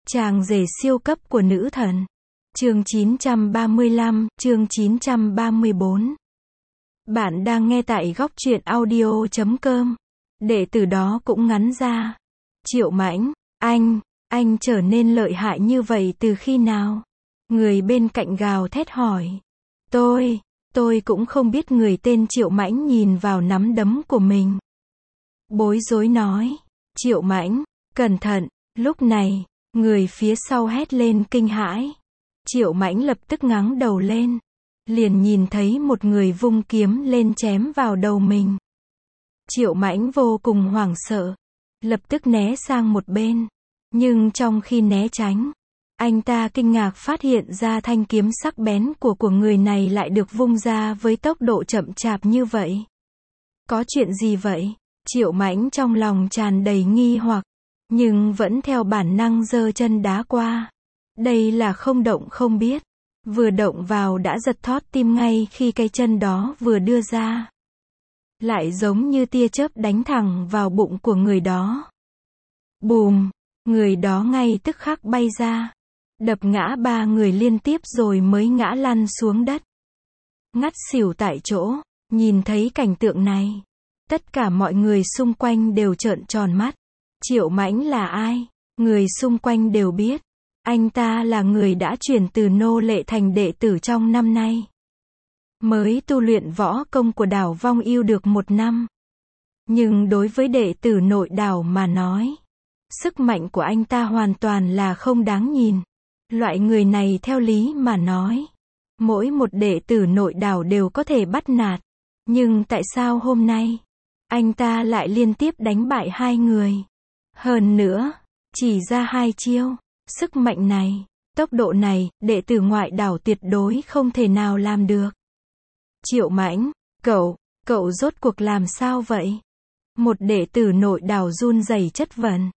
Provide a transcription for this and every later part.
Chàng rể siêu cấp của nữ thần. Chương 935, chương 934. Bạn đang nghe tại góc truyện audio.com. Để từ đó cũng ngắn ra. Triệu Mãnh, anh trở nên lợi hại như vậy từ khi nào? Người bên cạnh gào thét hỏi. Tôi cũng không biết. Người tên Triệu Mãnh nhìn vào nắm đấm của mình. Bối rối nói. Triệu Mãnh, cẩn thận. Lúc này, người phía sau hét lên kinh hãi. Triệu Mãnh lập tức ngẩng đầu lên. Liền nhìn thấy một người vung kiếm lên chém vào đầu mình. Triệu Mãnh vô cùng hoảng sợ. Lập tức né sang một bên. Nhưng trong khi né tránh, anh ta kinh ngạc phát hiện ra thanh kiếm sắc bén của người này lại được vung ra với tốc độ chậm chạp như vậy. Có chuyện gì vậy? Triệu Mãnh trong lòng tràn đầy nghi hoặc, nhưng vẫn theo bản năng giơ chân đá qua. Đây là không động không biết. Vừa động vào đã giật thót tim ngay khi cái chân đó vừa đưa ra. Lại giống như tia chớp đánh thẳng vào bụng của người đó. Bùm! Người đó ngay tức khắc bay ra. Đập ngã 3 người liên tiếp rồi mới ngã lăn xuống đất. Ngất xỉu tại chỗ. Nhìn thấy cảnh tượng này, tất cả mọi người xung quanh đều trợn tròn mắt. Triệu Mãnh là ai? Người xung quanh đều biết. Anh ta là người đã chuyển từ nô lệ thành đệ tử trong năm nay. Mới tu luyện võ công của đảo Vong Yêu được 1 năm. Nhưng đối với đệ tử nội đảo mà nói, sức mạnh của anh ta hoàn toàn là không đáng nhìn. Loại người này theo lý mà nói, mỗi một đệ tử nội đảo đều có thể bắt nạt. Nhưng tại sao hôm nay, anh ta lại liên tiếp đánh bại 2 người? Hơn nữa, chỉ ra 2 chiêu. Sức mạnh này, tốc độ này, đệ tử ngoại đảo tuyệt đối không thể nào làm được. Triệu Mãnh, cậu rốt cuộc làm sao vậy? Một đệ tử nội đảo run rẩy chất vấn.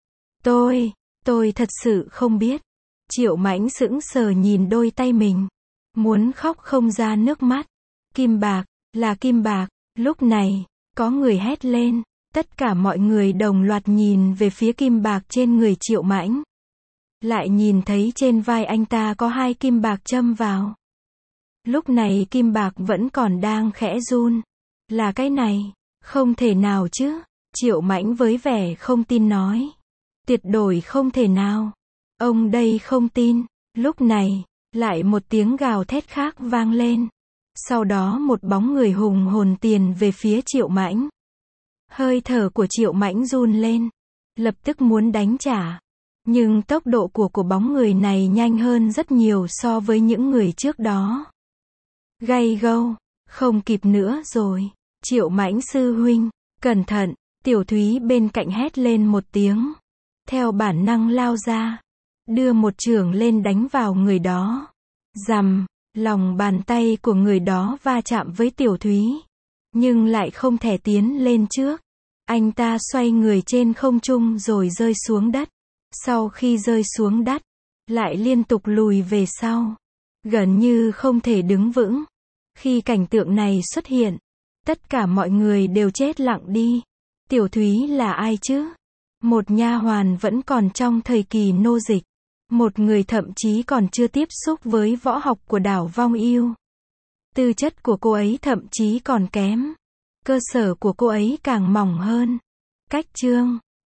Tôi thật sự không biết. Triệu Mãnh sững sờ nhìn đôi tay mình. Muốn khóc không ra nước mắt. Kim bạc, là kim bạc. Lúc này, có người hét lên. Tất cả mọi người đồng loạt nhìn về phía kim bạc trên người Triệu Mãnh. Lại nhìn thấy trên vai anh ta có 2 kim bạc châm vào. Lúc này kim bạc vẫn còn đang khẽ run. Là cái này, không thể nào chứ? Triệu Mãnh với vẻ không tin nói. Tuyệt đối không thể nào. Ông đây không tin. Lúc này, lại một tiếng gào thét khác vang lên. Sau đó một bóng người hùng hồn tiền về phía Triệu Mãnh. Hơi thở của Triệu Mãnh run lên. Lập tức muốn đánh trả. Nhưng tốc độ của bóng người này nhanh hơn rất nhiều so với những người trước đó. Gay gâu, không kịp nữa rồi. Triệu Mãnh sư huynh, cẩn thận. Tiểu Thúy bên cạnh hét lên một tiếng. Theo bản năng lao ra. Đưa một chưởng lên đánh vào người đó. Rầm, lòng bàn tay của người đó va chạm với Tiểu Thúy. Nhưng lại không thể tiến lên trước. Anh ta xoay người trên không trung rồi rơi xuống đất. Sau khi rơi xuống đất, lại liên tục lùi về sau. Gần như không thể đứng vững. Khi cảnh tượng này xuất hiện, tất cả mọi người đều chết lặng đi. Tiểu Thúy là ai chứ? Một nha hoàn vẫn còn trong thời kỳ nô dịch. Một người thậm chí còn chưa tiếp xúc với võ học của đảo Vong Yêu. Tư chất của cô ấy thậm chí còn kém. Cơ sở của cô ấy càng mỏng hơn. Cách chương